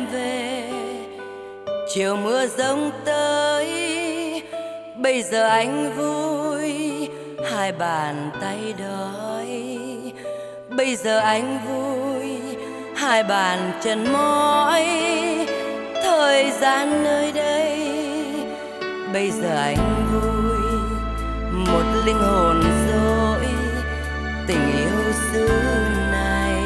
về, chiều mưa giông tới, bây giờ anh vui, hai bàn tay đói. Bây giờ anh vui, hai bàn chân mỏi, thời gian nơi đây. Bây giờ anh vui, một linh hồn dối, tình yêu xứ này.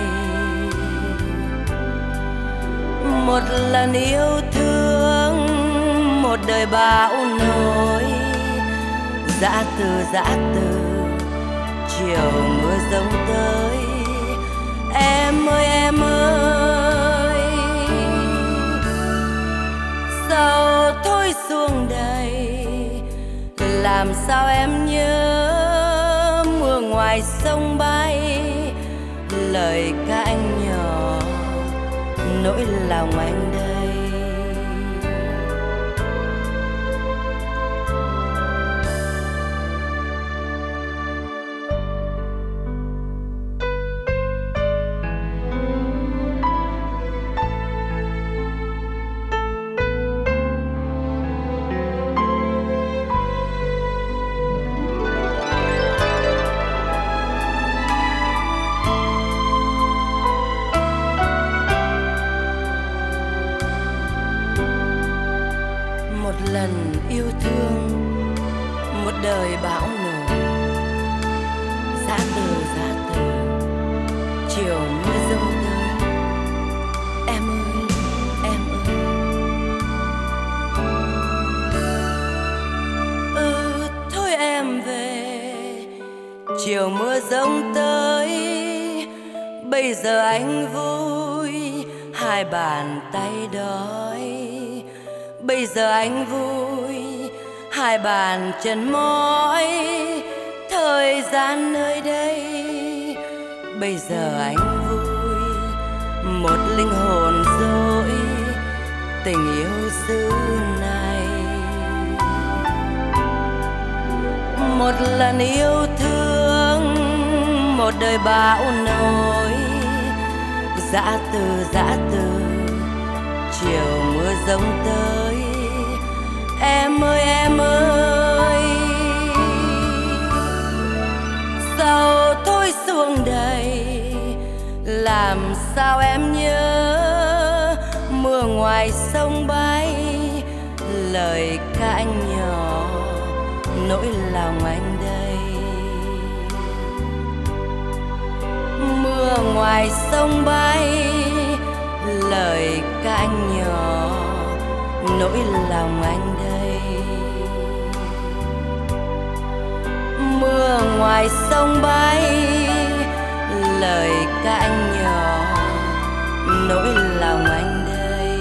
Một lần yêu thương, một đời bão nổi, dã từ chiều mưa giông tới. Em ơi, sao thôi xuông đầy, làm sao em nhớ mưa ngoài sông bay, lời ca anh nhỏ, nỗi lòng anh đây. Một lần yêu thương, một đời bão nổi, dã từ chiều mưa giông tới. Em ơi, thôi em về, chiều mưa giông tới. Bây giờ anh vui, hai bàn tay đói. Bây giờ anh vui, hai bàn chân mỏi, thời gian nơi đây. Bây giờ anh vui, một linh hồn dối, tình yêu xứ này. Một lần yêu thương, một đời bão nổi, dã từ chiều mưa giông tới. Em ơi, sao thôi xuông đầy, làm sao em nhớ mưa ngoài sông bay, lời ca anh nhỏ, nỗi lòng anh đây. Mưa ngoài sông bay, lời ca anh nhỏ, nỗi lòng anh đây. Mưa ngoài sông bay, lời ca anh nhỏ, nỗi lòng anh đây.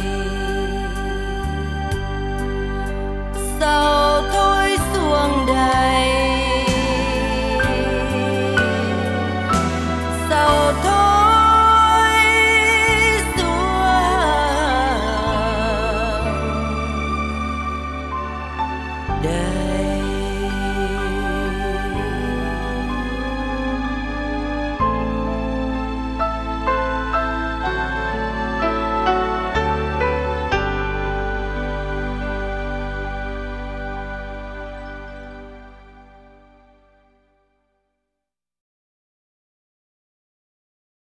Sao thôi xuông đầy, sao thôi xuông đầy.